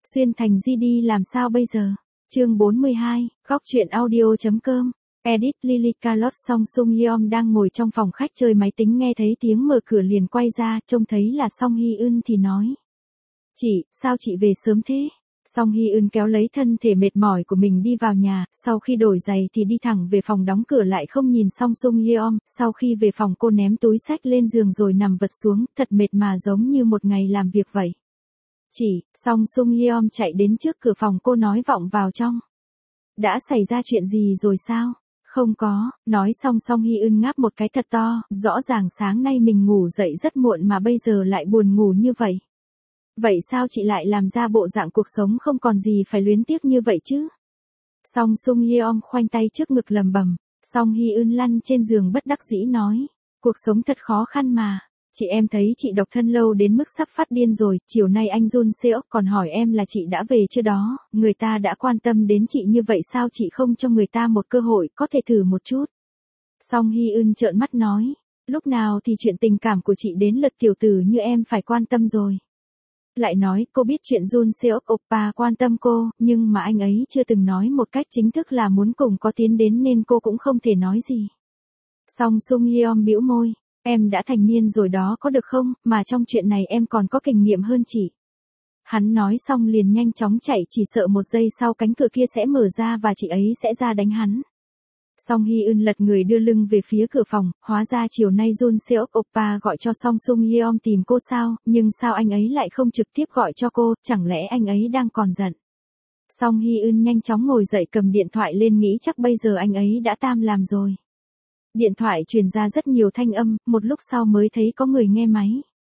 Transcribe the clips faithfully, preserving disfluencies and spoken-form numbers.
Xuyên thành gi đi làm sao bây giờ? Chương bốn mươi hai, góc truyện audio.com. Edit Lily Carlot Song Sung Yeom đang ngồi trong phòng khách chơi máy tính, nghe thấy tiếng mở cửa liền quay ra, trông thấy là Song Hye Eun thì nói: "Chị, sao chị về sớm thế?" Song Hye Eun kéo lấy thân thể mệt mỏi của mình đi vào nhà, sau khi đổi giày thì đi thẳng về phòng, đóng cửa lại không nhìn Song Sung Yeom. Sau khi về phòng cô ném túi xách lên giường rồi nằm vật xuống, thật mệt mà giống như một ngày làm việc vậy. "Chị," Song Sung Yeom chạy đến trước cửa phòng cô nói vọng vào trong. "Đã xảy ra chuyện gì rồi sao?" "Không có." Nói xong Song Hye Eun ngáp một cái thật to, rõ ràng sáng nay mình ngủ dậy rất muộn mà bây giờ lại buồn ngủ như vậy. "Vậy sao chị lại làm ra bộ dạng cuộc sống không còn gì phải luyến tiếc như vậy chứ?" Song Sung Yeom khoanh tay trước ngực lầm bầm. Song Hye Eun lăn trên giường bất đắc dĩ nói: "Cuộc sống thật khó khăn mà. Chị em thấy chị độc thân lâu đến mức sắp phát điên rồi, chiều nay anh Jun Seok còn hỏi em là chị đã về chưa đó, người ta đã quan tâm đến chị như vậy sao chị không cho người ta một cơ hội, có thể thử một chút." Song Hye Eun trợn mắt nói: "Lúc nào thì chuyện tình cảm của chị đến lượt tiểu tử như em phải quan tâm rồi." Lại nói cô biết chuyện Jun Seok oppa quan tâm cô, nhưng mà anh ấy chưa từng nói một cách chính thức là muốn cùng có tiến đến nên cô cũng không thể nói gì. Song Sung Yeom bĩu môi: "Em đã thành niên rồi đó có được không, mà trong chuyện này em còn có kinh nghiệm hơn chị." Hắn nói xong liền nhanh chóng chạy, chỉ sợ một giây sau cánh cửa kia sẽ mở ra và chị ấy sẽ ra đánh hắn. Song Hye Eun lật người đưa lưng về phía cửa phòng, hóa ra chiều nay Jun Seok oppa gọi cho Song Sung Yeom tìm cô sao, nhưng sao anh ấy lại không trực tiếp gọi cho cô, chẳng lẽ anh ấy đang còn giận. Song Hye Eun nhanh chóng ngồi dậy cầm điện thoại lên, nghĩ chắc bây giờ anh ấy đã tam làm rồi. Điện thoại truyền ra rất nhiều thanh âm, một lúc sau mới thấy có người nghe máy.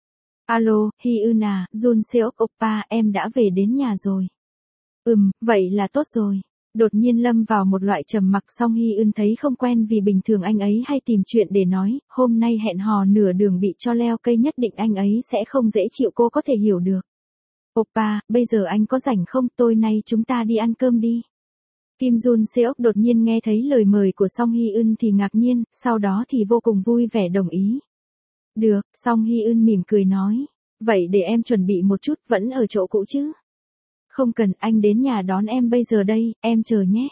"Alo, Hye Eun à, Jun Seok oppa, em đã về đến nhà rồi." "Ừm, vậy là tốt rồi." Đột nhiên lâm vào một loại trầm mặc, Song Hye Eun thấy không quen vì bình thường anh ấy hay tìm chuyện để nói, hôm nay hẹn hò nửa đường bị cho leo cây nhất định anh ấy sẽ không dễ chịu, cô có thể hiểu được. "Oppa, bây giờ anh có rảnh không, tối nay chúng ta đi ăn cơm đi." Kim Jun Seok đột nhiên nghe thấy lời mời của Song Hye Eun thì ngạc nhiên, sau đó thì vô cùng vui vẻ đồng ý. "Được." Song Hye Eun mỉm cười nói: "Vậy để em chuẩn bị một chút, vẫn ở chỗ cũ chứ?" "Không cần, anh đến nhà đón em bây giờ đây, em chờ nhé."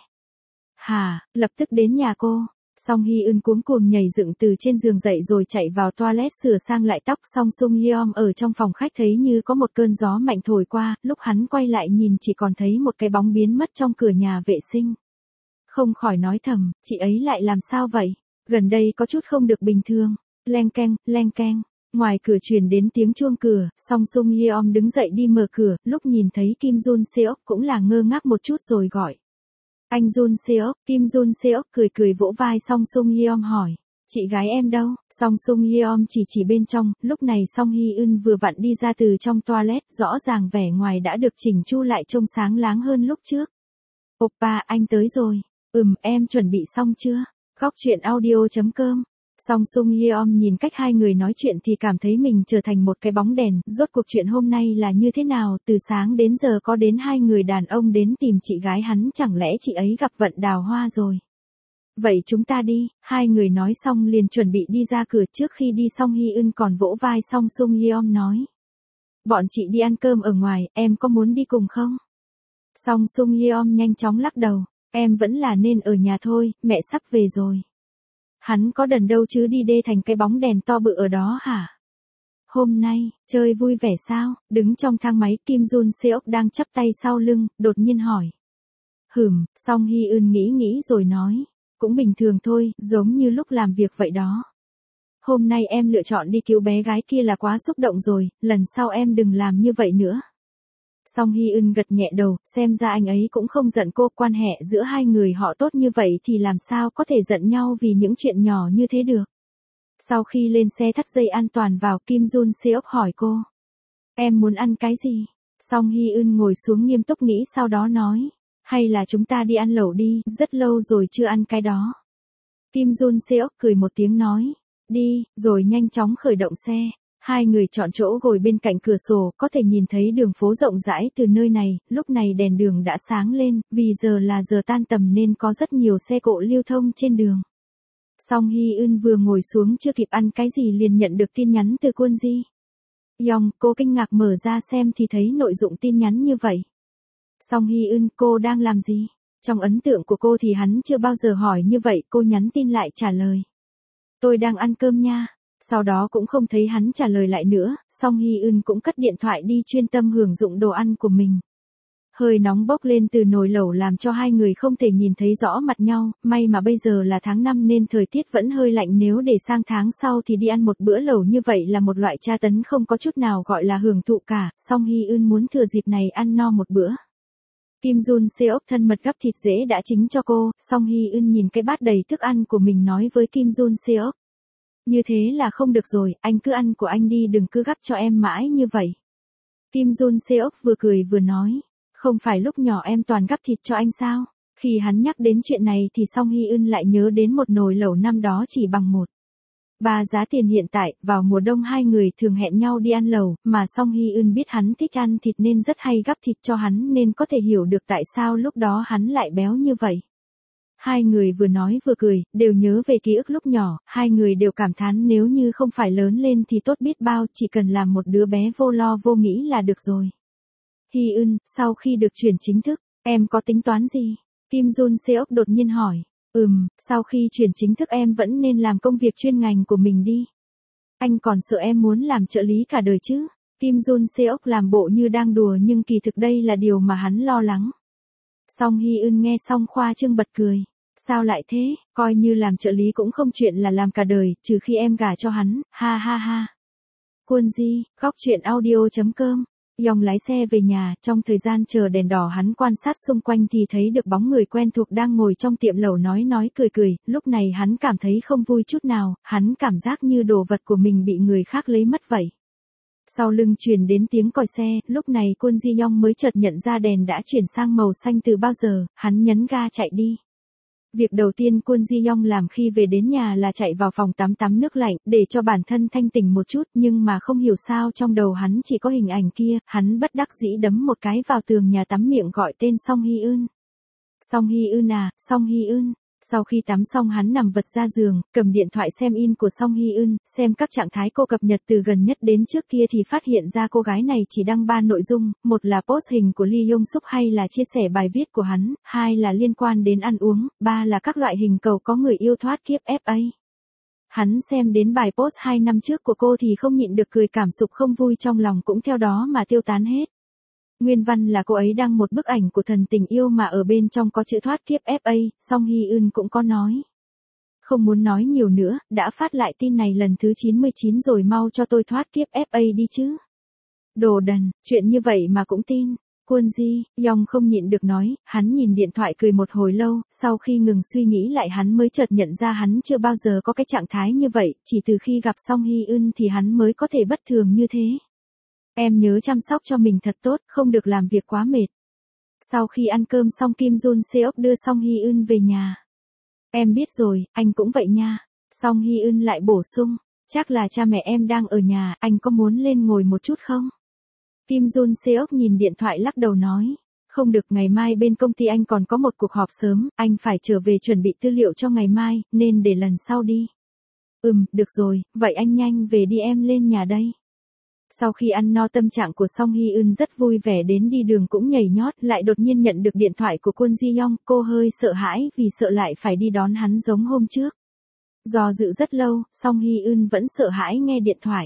"Hả?" Lập tức đến nhà cô. Song Hye Eun cuống cuồng nhảy dựng từ trên giường dậy rồi chạy vào toilet sửa sang lại tóc. Song Sung Yeom ở trong phòng khách thấy như có một cơn gió mạnh thổi qua, lúc hắn quay lại nhìn chỉ còn thấy một cái bóng biến mất trong cửa nhà vệ sinh. Không khỏi nói thầm, chị ấy lại làm sao vậy? Gần đây có chút không được bình thường. Leng keng, leng keng. Ngoài cửa truyền đến tiếng chuông cửa, Song Sung Yeom đứng dậy đi mở cửa, lúc nhìn thấy Kim Jun Seok cũng là ngơ ngác một chút rồi gọi: "Anh Jun Seok." Kim Jun Seok cười cười vỗ vai Song Sung Yeom hỏi: "Chị gái em đâu?" Song Sung Yeom chỉ chỉ bên trong, lúc này Song Hye Eun vừa vặn đi ra từ trong toilet, rõ ràng vẻ ngoài đã được chỉnh chu lại trông sáng láng hơn lúc trước. "Oppa, anh tới rồi." "Ừm, em chuẩn bị xong chưa?" Góc truyện audio.com. Song Sung Yeom nhìn cách hai người nói chuyện thì cảm thấy mình trở thành một cái bóng đèn, rốt cuộc chuyện hôm nay là như thế nào, từ sáng đến giờ có đến hai người đàn ông đến tìm chị gái hắn, chẳng lẽ chị ấy gặp vận đào hoa rồi. "Vậy chúng ta đi." Hai người nói xong liền chuẩn bị đi ra cửa, trước khi đi Song Hye Eun còn vỗ vai Song Sung Yeom nói: "Bọn chị đi ăn cơm ở ngoài, em có muốn đi cùng không?" Song Sung Yeom nhanh chóng lắc đầu: "Em vẫn là nên ở nhà thôi, mẹ sắp về rồi." Hắn có đần đâu chứ đi đê thành cái bóng đèn to bự ở đó hả? "Hôm nay, chơi vui vẻ sao?" Đứng trong thang máy, Kim Jun Seok đang chắp tay sau lưng, đột nhiên hỏi. "Hừm." Song Hye Eun nghĩ nghĩ rồi nói: "Cũng bình thường thôi, giống như lúc làm việc vậy đó. Hôm nay em lựa chọn đi cứu bé gái kia là quá xúc động rồi, lần sau em đừng làm như vậy nữa." Song Hye Eun gật nhẹ đầu, xem ra anh ấy cũng không giận cô, quan hệ giữa hai người họ tốt như vậy thì làm sao có thể giận nhau vì những chuyện nhỏ như thế được. Sau khi lên xe thắt dây an toàn vào, Kim Jun Seok hỏi cô: "Em muốn ăn cái gì?" Song Hye Eun ngồi xuống nghiêm túc nghĩ sau đó nói: "Hay là chúng ta đi ăn lẩu đi, rất lâu rồi chưa ăn cái đó." Kim Jun Seok cười một tiếng nói: "Đi." Rồi nhanh chóng khởi động xe. Hai người chọn chỗ ngồi bên cạnh cửa sổ, có thể nhìn thấy đường phố rộng rãi từ nơi này, lúc này đèn đường đã sáng lên, vì giờ là giờ tan tầm nên có rất nhiều xe cộ lưu thông trên đường. Song Hye Eun vừa ngồi xuống chưa kịp ăn cái gì liền nhận được tin nhắn từ Kwon Ji Young, cô kinh ngạc mở ra xem thì thấy nội dung tin nhắn như vậy. Song Hy Eun, cô đang làm gì? Trong ấn tượng của cô thì hắn chưa bao giờ hỏi như vậy, cô nhắn tin lại trả lời. Tôi đang ăn cơm nha. Sau đó cũng không thấy hắn trả lời lại nữa, Song Hy Eun cũng cất điện thoại đi chuyên tâm hưởng dụng đồ ăn của mình. Hơi nóng bốc lên từ nồi lẩu làm cho hai người không thể nhìn thấy rõ mặt nhau, may mà bây giờ là tháng năm nên thời tiết vẫn hơi lạnh, nếu để sang tháng sau thì đi ăn một bữa lẩu như vậy là một loại tra tấn không có chút nào gọi là hưởng thụ cả, Song Hy Eun muốn thừa dịp này ăn no một bữa. Kim Jun Seok thân mật gắp thịt dễ đã chính cho cô, Song Hy Eun nhìn cái bát đầy thức ăn của mình nói với Kim Jun Seok. Như thế là không được rồi, anh cứ ăn của anh đi, đừng cứ gắp cho em mãi như vậy. Kim Jun Seok vừa cười vừa nói. Không phải lúc nhỏ em toàn gắp thịt cho anh sao? Khi hắn nhắc đến chuyện này thì Song Hy Eun lại nhớ đến một nồi lẩu năm đó chỉ bằng một ba giá tiền hiện tại, vào mùa đông hai người thường hẹn nhau đi ăn lẩu, mà Song Hy Eun biết hắn thích ăn thịt nên rất hay gắp thịt cho hắn, nên có thể hiểu được tại sao lúc đó hắn lại béo như vậy. Hai người vừa nói vừa cười, đều nhớ về ký ức lúc nhỏ, hai người đều cảm thán nếu như không phải lớn lên thì tốt biết bao, chỉ cần làm một đứa bé vô lo vô nghĩ là được rồi. Hy Eun, sau khi được chuyển chính thức, em có tính toán gì? Kim Jun Seok đột nhiên hỏi. Ừm, sau khi chuyển chính thức em vẫn nên làm công việc chuyên ngành của mình đi. Anh còn sợ em muốn làm trợ lý cả đời chứ? Kim Jun Seok làm bộ như đang đùa nhưng kỳ thực đây là điều mà hắn lo lắng. Song Hy Eun nghe xong khoa trương bật cười. Sao lại thế, coi như làm trợ lý cũng không chuyện là làm cả đời, trừ khi em gả cho hắn, ha ha ha. Quân Di, góc truyện audio chấm com. Yong lái xe về nhà, trong thời gian chờ đèn đỏ hắn quan sát xung quanh thì thấy được bóng người quen thuộc đang ngồi trong tiệm lẩu nói nói cười cười, lúc này hắn cảm thấy không vui chút nào, hắn cảm giác như đồ vật của mình bị người khác lấy mất vậy. Sau lưng truyền đến tiếng còi xe, lúc này Kwon Ji Yong mới chợt nhận ra đèn đã chuyển sang màu xanh từ bao giờ, hắn nhấn ga chạy đi. Việc đầu tiên Kwon Ji Yong làm khi về đến nhà là chạy vào phòng tắm tắm nước lạnh, để cho bản thân thanh tỉnh một chút, nhưng mà không hiểu sao trong đầu hắn chỉ có hình ảnh kia, hắn bất đắc dĩ đấm một cái vào tường nhà tắm miệng gọi tên Song Hy Eun. Song Hy Eun à, Song Hy Eun. Sau khi tắm xong hắn nằm vật ra giường, cầm điện thoại xem in của Song Hy Eun, xem các trạng thái cô cập nhật từ gần nhất đến trước kia thì phát hiện ra cô gái này chỉ đăng ba nội dung, một là post hình của Lee Yong Suk hay là chia sẻ bài viết của hắn, hai là liên quan đến ăn uống, ba là các loại hình cầu có người yêu thoát kiếp ép a. Hắn xem đến bài post hai năm trước của cô thì không nhịn được cười, cảm xúc không vui trong lòng cũng theo đó mà tiêu tán hết. Nguyên văn là cô ấy đăng một bức ảnh của thần tình yêu mà ở bên trong có chữ thoát kiếp ép a, Song Hy Eun cũng có nói. Không muốn nói nhiều nữa, đã phát lại tin này lần thứ chín mươi chín rồi, mau cho tôi thoát kiếp ép a đi chứ. Đồ đần, chuyện như vậy mà cũng tin. Kwon Ji Yong không nhịn được nói, hắn nhìn điện thoại cười một hồi lâu, sau khi ngừng suy nghĩ lại hắn mới chợt nhận ra hắn chưa bao giờ có cái trạng thái như vậy, chỉ từ khi gặp Song Hy Eun thì hắn mới có thể bất thường như thế. Em nhớ chăm sóc cho mình thật tốt, không được làm việc quá mệt. Sau khi ăn cơm xong Kim Jun Seok đưa Song Hy Eun về nhà. Em biết rồi, anh cũng vậy nha. Song Hy Eun lại bổ sung, chắc là cha mẹ em đang ở nhà, anh có muốn lên ngồi một chút không? Kim Jun Seok nhìn điện thoại lắc đầu nói, không được, ngày mai bên công ty anh còn có một cuộc họp sớm, anh phải trở về chuẩn bị tư liệu cho ngày mai, nên để lần sau đi. Ừm, được rồi, vậy anh nhanh về đi, em lên nhà đây. Sau khi ăn no tâm trạng của Song Hy Eun rất vui vẻ, đến đi đường cũng nhảy nhót, lại đột nhiên nhận được điện thoại của Kwon Ji Yong, cô hơi sợ hãi vì sợ lại phải đi đón hắn giống hôm trước. Do dự rất lâu, Song Hy Eun vẫn sợ hãi nghe điện thoại.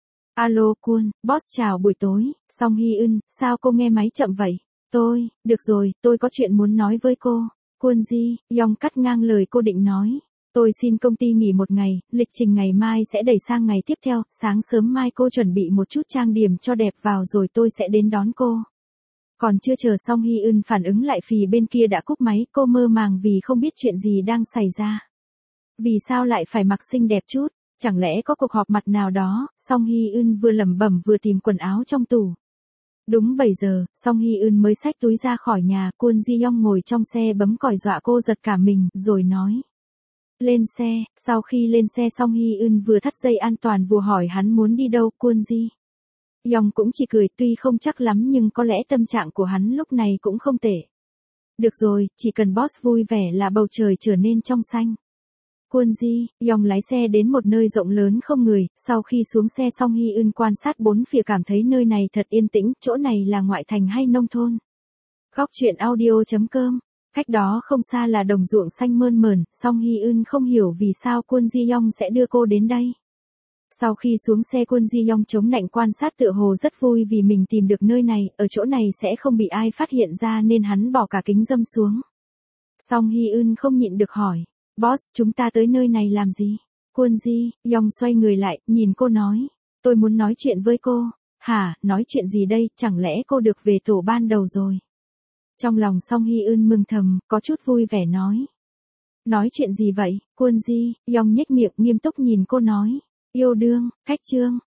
Alo Kwon, boss chào buổi tối. Song Hy Eun, sao cô nghe máy chậm vậy? Tôi, được rồi, tôi có chuyện muốn nói với cô. Kwon Ji Yong cắt ngang lời cô định nói. Tôi xin công ty nghỉ một ngày, lịch trình ngày mai sẽ đẩy sang ngày tiếp theo, sáng sớm mai cô chuẩn bị một chút trang điểm cho đẹp vào rồi tôi sẽ đến đón cô. Còn chưa chờ Song Hy Eun phản ứng lại phì bên kia đã cúp máy, cô mơ màng vì không biết chuyện gì đang xảy ra. Vì sao lại phải mặc xinh đẹp chút, chẳng lẽ có cuộc họp mặt nào đó? Song Hy Eun vừa lẩm bẩm vừa tìm quần áo trong tủ. Đúng bảy giờ, Song Hy Eun mới xách túi ra khỏi nhà, Kwon Ji Yong ngồi trong xe bấm còi dọa cô giật cả mình, rồi nói. Lên xe, sau khi lên xe Song Hy Eun vừa thắt dây an toàn vừa hỏi hắn muốn đi đâu, Kwon Ji Yong cũng chỉ cười, tuy không chắc lắm nhưng có lẽ tâm trạng của hắn lúc này cũng không tệ. Được rồi, chỉ cần boss vui vẻ là bầu trời trở nên trong xanh. Kwon Ji Yong lái xe đến một nơi rộng lớn không người, sau khi xuống xe Song Hy Eun quan sát bốn phía cảm thấy nơi này thật yên tĩnh, chỗ này là ngoại thành hay nông thôn? Góc chuyện audio chấm com. Cách đó không xa là đồng ruộng xanh mơn mởn, Song Hye Eun không hiểu vì sao Kwon Ji Young sẽ đưa cô đến đây. Sau khi xuống xe, Kwon Ji Young chống nạnh quan sát, tựa hồ rất vui vì mình tìm được nơi này, ở chỗ này sẽ không bị ai phát hiện ra nên hắn bỏ cả kính râm xuống. Song Hye Eun không nhịn được hỏi, "Boss, chúng ta tới nơi này làm gì?" Kwon Ji Young xoay người lại, nhìn cô nói, "Tôi muốn nói chuyện với cô." "Hả, nói chuyện gì đây, chẳng lẽ cô được về tổ ban đầu rồi?" Trong lòng Song Hye Eun mừng thầm, có chút vui vẻ nói. "Nói chuyện gì vậy?" Kwon Ji Young nhếch miệng nghiêm túc nhìn cô nói, "Yêu đương, cách chương."